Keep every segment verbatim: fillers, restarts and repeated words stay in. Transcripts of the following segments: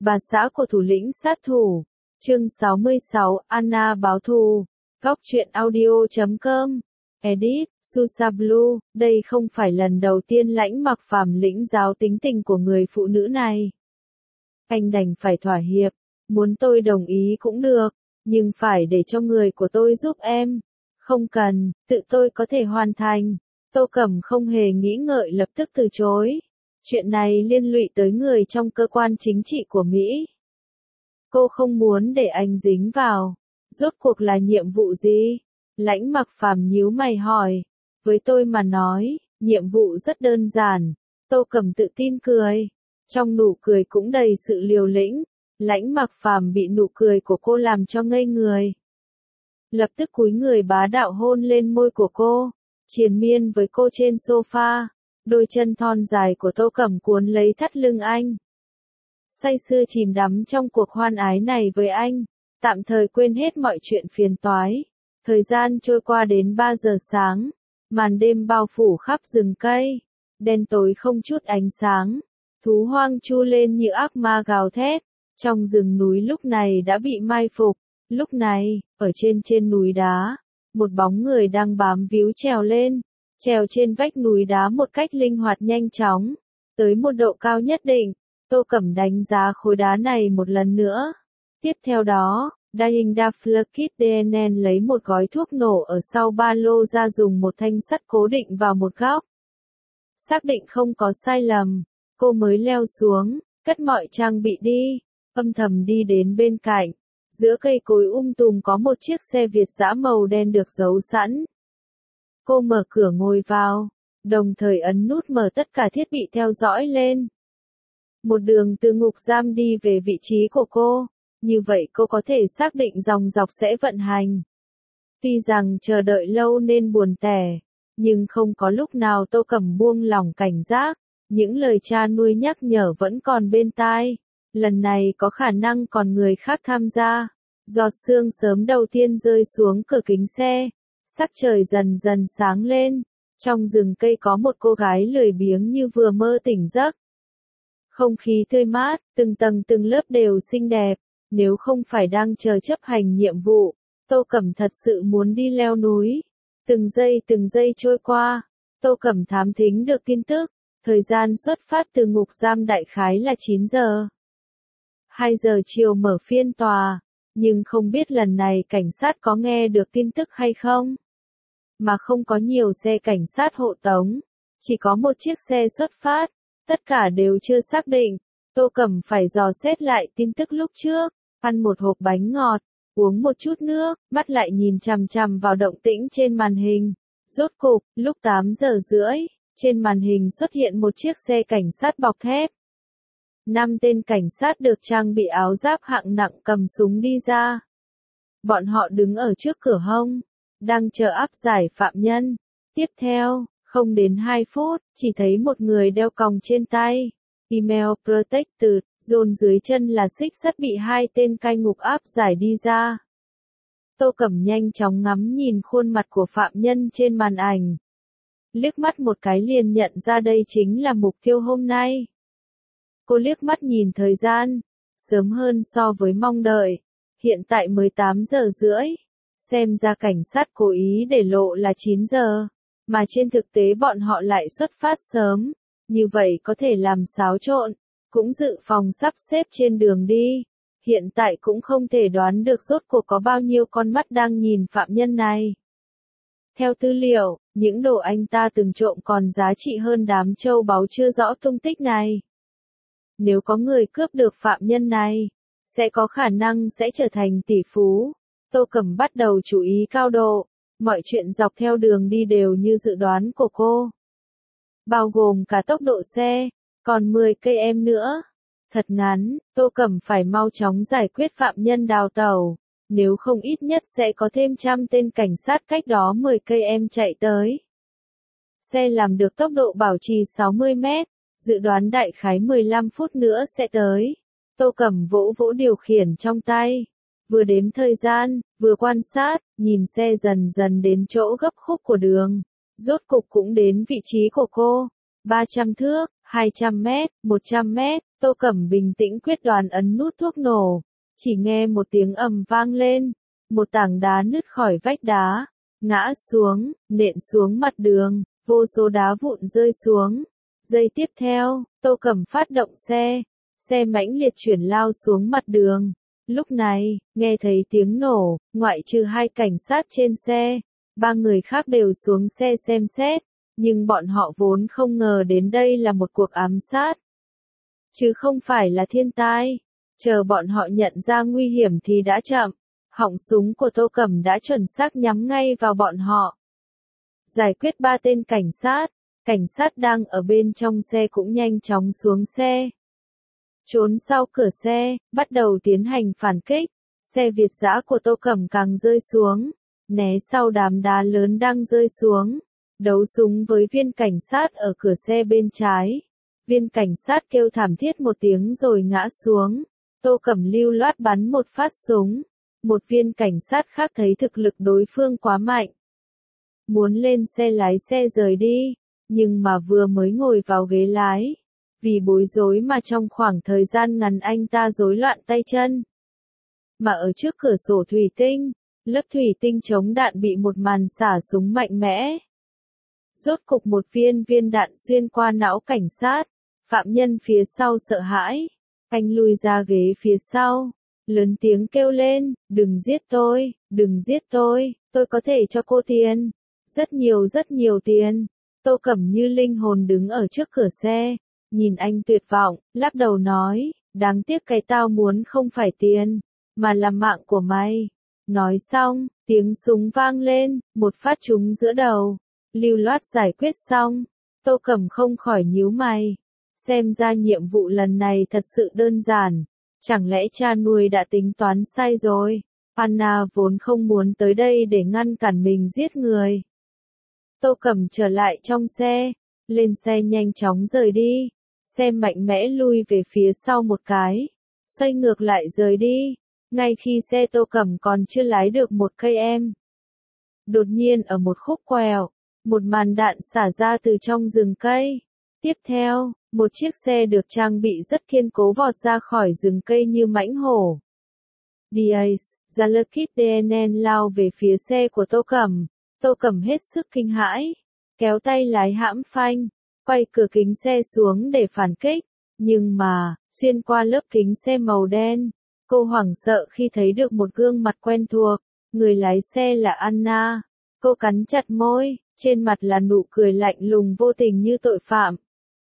Bà xã của thủ lĩnh sát thủ. Chương sáu mươi sáu, Anna báo thù. Góc truyện audio chấm com. Edit, Susa Blue. Đây không phải lần đầu tiên Lãnh Mặc Phàm lĩnh giáo tính tình của người phụ nữ này. Anh đành phải thỏa hiệp. Muốn tôi đồng ý cũng được, nhưng phải để cho người của tôi giúp em. Không cần, tự tôi có thể hoàn thành. Tô Cẩm không hề nghĩ ngợi lập tức từ chối. Chuyện này liên lụy tới người trong cơ quan chính trị của Mỹ. Cô không muốn để anh dính vào. Rốt cuộc là nhiệm vụ gì? Lãnh Mặc Phàm nhíu mày hỏi. Với tôi mà nói, nhiệm vụ rất đơn giản. Tô Cẩm tự tin cười. Trong nụ cười cũng đầy sự liều lĩnh. Lãnh Mặc Phàm bị nụ cười của cô làm cho ngây người. Lập tức cúi người bá đạo hôn lên môi của cô. Triền miên với cô trên sofa. Đôi chân thon dài của Tô Cẩm cuốn lấy thắt lưng anh. Say sưa chìm đắm trong cuộc hoan ái này với anh. Tạm thời quên hết mọi chuyện phiền toái. Thời gian trôi qua đến ba giờ sáng. Màn đêm bao phủ khắp rừng cây. Đen tối không chút ánh sáng. Thú hoang chu lên như ác ma gào thét. Trong rừng núi lúc này đã bị mai phục. Lúc này, ở trên trên núi đá, một bóng người đang bám víu trèo lên. Trèo trên vách núi đá một cách linh hoạt nhanh chóng. Tới một độ cao nhất định, Tô Cẩm đánh giá khối đá này một lần nữa. Tiếp theo đó, Dying Daflakit đê en en lấy một gói thuốc nổ ở sau ba lô ra, dùng một thanh sắt cố định vào một góc. Xác định không có sai lầm, cô mới leo xuống, cất mọi trang bị đi, âm thầm đi đến bên cạnh. Giữa cây cối um tùm có một chiếc xe Việt dã màu đen được giấu sẵn. Cô mở cửa ngồi vào, đồng thời ấn nút mở tất cả thiết bị theo dõi lên. Một đường từ ngục giam đi về vị trí của cô, như vậy cô có thể xác định dòng dọc sẽ vận hành. Tuy rằng chờ đợi lâu nên buồn tẻ, nhưng không có lúc nào Tô Cẩm buông lỏng cảnh giác, những lời cha nuôi nhắc nhở vẫn còn bên tai. Lần này có khả năng còn người khác tham gia. Giọt sương sớm đầu tiên rơi xuống cửa kính xe. Sắc trời dần dần sáng lên. Trong rừng cây có một cô gái lười biếng như vừa mơ tỉnh giấc. Không khí tươi mát, từng tầng từng lớp đều xinh đẹp. Nếu không phải đang chờ chấp hành nhiệm vụ, Tô Cẩm thật sự muốn đi leo núi. Từng giây từng giây trôi qua, Tô Cẩm thám thính được tin tức. Thời gian xuất phát từ ngục giam đại khái là chín giờ. hai giờ chiều mở phiên tòa, nhưng không biết lần này cảnh sát có nghe được tin tức hay không. Mà không có nhiều xe cảnh sát hộ tống, chỉ có một chiếc xe xuất phát, tất cả đều chưa xác định. Tô Cẩm phải dò xét lại tin tức lúc trước, ăn một hộp bánh ngọt, uống một chút nước, mắt lại nhìn chằm chằm vào động tĩnh trên màn hình. Rốt cục, lúc tám giờ rưỡi, trên màn hình xuất hiện một chiếc xe cảnh sát bọc thép. Năm tên cảnh sát được trang bị áo giáp hạng nặng cầm súng đi ra. Bọn họ đứng ở trước cửa hông, đang chờ áp giải phạm nhân. Tiếp theo, không đến hai phút, chỉ thấy một người đeo còng trên tay. Email Protected, dồn dưới chân là xích sắt bị hai tên cai ngục áp giải đi ra. Tô Cẩm nhanh chóng ngắm nhìn khuôn mặt của phạm nhân trên màn ảnh. Liếc mắt một cái liền nhận ra đây chính là mục tiêu hôm nay. Cô liếc mắt nhìn thời gian, sớm hơn so với mong đợi, hiện tại mới tám giờ rưỡi, xem ra cảnh sát cố ý để lộ là chín giờ, mà trên thực tế bọn họ lại xuất phát sớm, như vậy có thể làm xáo trộn, cũng dự phòng sắp xếp trên đường đi, hiện tại cũng không thể đoán được rốt cuộc có bao nhiêu con mắt đang nhìn phạm nhân này. Theo tư liệu, những đồ anh ta từng trộm còn giá trị hơn đám châu báu chưa rõ tung tích này. Nếu có người cướp được phạm nhân này, sẽ có khả năng sẽ trở thành tỷ phú. Tô Cẩm bắt đầu chú ý cao độ, mọi chuyện dọc theo đường đi đều như dự đoán của cô. Bao gồm cả tốc độ xe, còn mười cây em nữa. Thật ngắn, Tô Cẩm phải mau chóng giải quyết phạm nhân đào tẩu, nếu không ít nhất sẽ có thêm trăm tên cảnh sát cách đó mười cây em chạy tới. Xe làm được tốc độ bảo trì sáu mươi mét. Dự đoán đại khái mười lăm phút nữa sẽ tới. Tô Cẩm vỗ vỗ điều khiển trong tay. Vừa đếm thời gian, vừa quan sát, nhìn xe dần dần đến chỗ gấp khúc của đường. Rốt cục cũng đến vị trí của cô. ba trăm thước, hai trăm mét, một trăm mét, Tô Cẩm bình tĩnh quyết đoán ấn nút thuốc nổ. Chỉ nghe một tiếng ầm vang lên, một tảng đá nứt khỏi vách đá, ngã xuống, nện xuống mặt đường, vô số đá vụn rơi xuống. Giây tiếp theo, Tô Cẩm phát động xe, xe mãnh liệt chuyển lao xuống mặt đường. Lúc này, nghe thấy tiếng nổ, ngoại trừ hai cảnh sát trên xe, ba người khác đều xuống xe xem xét, nhưng bọn họ vốn không ngờ đến đây là một cuộc ám sát, chứ không phải là thiên tai. Chờ bọn họ nhận ra nguy hiểm thì đã chậm, họng súng của Tô Cẩm đã chuẩn xác nhắm ngay vào bọn họ. Giải quyết ba tên cảnh sát, cảnh sát đang ở bên trong xe cũng nhanh chóng xuống xe. Trốn sau cửa xe, bắt đầu tiến hành phản kích. Xe Việt dã của Tô Cẩm càng rơi xuống, né sau đám đá lớn đang rơi xuống, đấu súng với viên cảnh sát ở cửa xe bên trái. Viên cảnh sát kêu thảm thiết một tiếng rồi ngã xuống. Tô Cẩm lưu loát bắn một phát súng. Một viên cảnh sát khác thấy thực lực đối phương quá mạnh, muốn lên xe lái xe rời đi, nhưng mà vừa mới ngồi vào ghế lái, vì bối rối mà trong khoảng thời gian ngắn anh ta rối loạn tay chân. Mà ở trước cửa sổ thủy tinh, lớp thủy tinh chống đạn bị một màn xả súng mạnh mẽ. Rốt cục một viên viên đạn xuyên qua não cảnh sát, phạm nhân phía sau sợ hãi. Anh lùi ra ghế phía sau, lớn tiếng kêu lên, đừng giết tôi, đừng giết tôi, tôi có thể cho cô tiền. Rất nhiều rất nhiều tiền. Tô Cẩm như linh hồn đứng ở trước cửa xe, nhìn anh tuyệt vọng, lắc đầu nói, đáng tiếc cái tao muốn không phải tiền, mà là mạng của mày. Nói xong, tiếng súng vang lên, một phát trúng giữa đầu, lưu loát giải quyết xong. Tô Cẩm không khỏi nhíu mày, xem ra nhiệm vụ lần này thật sự đơn giản, chẳng lẽ cha nuôi đã tính toán sai rồi. Anna vốn không muốn tới đây để ngăn cản mình giết người. Tô Cẩm trở lại trong xe, lên xe nhanh chóng rời đi, xe mạnh mẽ lui về phía sau một cái, xoay ngược lại rời đi, ngay khi xe Tô Cẩm còn chưa lái được một cây em. Đột nhiên ở một khúc quẹo, một màn đạn xả ra từ trong rừng cây. Tiếp theo, một chiếc xe được trang bị rất kiên cố vọt ra khỏi rừng cây như mãnh hổ. Diaz, Zalakit đê en en lao về phía xe của Tô Cẩm. Tô Cẩm hết sức kinh hãi, kéo tay lái hãm phanh, quay cửa kính xe xuống để phản kích, nhưng mà, xuyên qua lớp kính xe màu đen, cô hoảng sợ khi thấy được một gương mặt quen thuộc, người lái xe là Anna. Cô cắn chặt môi, trên mặt là nụ cười lạnh lùng vô tình như tội phạm.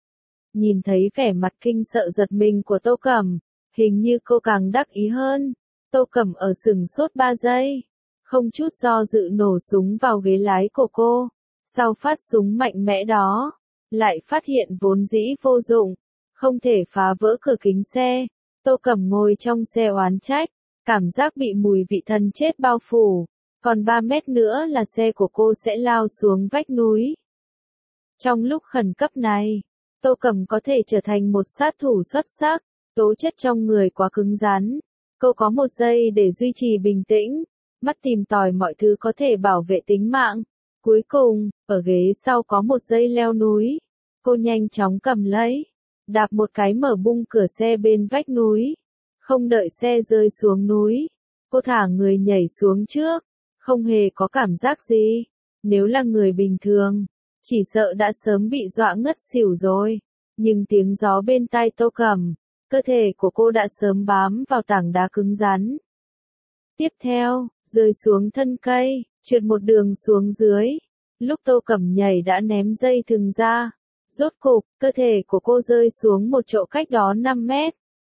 Nhìn thấy vẻ mặt kinh sợ giật mình của Tô Cẩm, hình như cô càng đắc ý hơn. Tô Cẩm ở sừng sốt ba giây, không chút do dự nổ súng vào ghế lái của cô. Sau phát súng mạnh mẽ đó, lại phát hiện vốn dĩ vô dụng, không thể phá vỡ cửa kính xe. Tô Cẩm ngồi trong xe oán trách, cảm giác bị mùi vị thân chết bao phủ. Còn ba mét nữa là xe của cô sẽ lao xuống vách núi. Trong lúc khẩn cấp này, Tô Cẩm có thể trở thành một sát thủ xuất sắc, tố chất trong người quá cứng rắn. Cô có một giây để duy trì bình tĩnh, mắt tìm tòi mọi thứ có thể bảo vệ tính mạng. Cuối cùng, ở ghế sau có một dây leo núi. Cô nhanh chóng cầm lấy, đạp một cái mở bung cửa xe bên vách núi. Không đợi xe rơi xuống núi, cô thả người nhảy xuống trước, không hề có cảm giác gì. Nếu là người bình thường, chỉ sợ đã sớm bị dọa ngất xỉu rồi. Nhưng tiếng gió bên tai Tô Cẩm, cơ thể của cô đã sớm bám vào tảng đá cứng rắn. Tiếp theo, rơi xuống thân cây, trượt một đường xuống dưới. Lúc Tô Cẩm nhảy đã ném dây thừng ra. Rốt cục, cơ thể của cô rơi xuống một chỗ cách đó năm mét.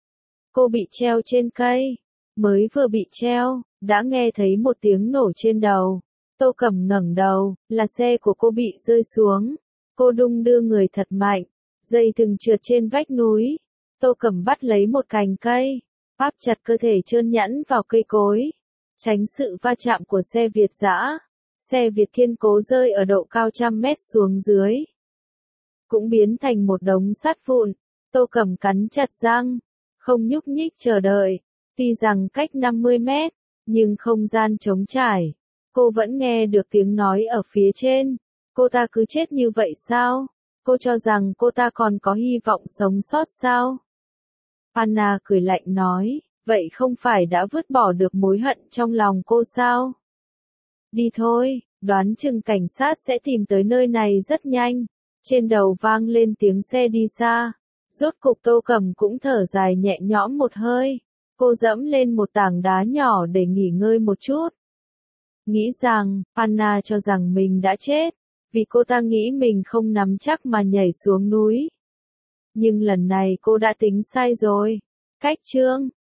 Cô bị treo trên cây. Mới vừa bị treo, đã nghe thấy một tiếng nổ trên đầu. Tô Cẩm ngẩng đầu, là xe của cô bị rơi xuống. Cô đung đưa người thật mạnh. Dây thừng trượt trên vách núi. Tô Cẩm bắt lấy một cành cây, áp chặt cơ thể trơn nhẵn vào cây cối, tránh sự va chạm của xe Việt dã. Xe Việt kiên cố rơi ở độ cao trăm mét xuống dưới, cũng biến thành một đống sắt vụn. Tô Cẩm cắn chặt răng, không nhúc nhích chờ đợi. Tuy rằng cách năm mươi mét, nhưng không gian trống trải. Cô vẫn nghe được tiếng nói ở phía trên. Cô ta cứ chết như vậy sao? Cô cho rằng cô ta còn có hy vọng sống sót sao? Anna cười lạnh nói, vậy không phải đã vứt bỏ được mối hận trong lòng cô sao? Đi thôi, đoán chừng cảnh sát sẽ tìm tới nơi này rất nhanh. Trên đầu vang lên tiếng xe đi xa. Rốt cục Tô Cẩm cũng thở dài nhẹ nhõm một hơi. Cô dẫm lên một tảng đá nhỏ để nghỉ ngơi một chút. Nghĩ rằng, Anna cho rằng mình đã chết, vì cô ta nghĩ mình không nắm chắc mà nhảy xuống núi. Nhưng lần này cô đã tính sai rồi. Cách chương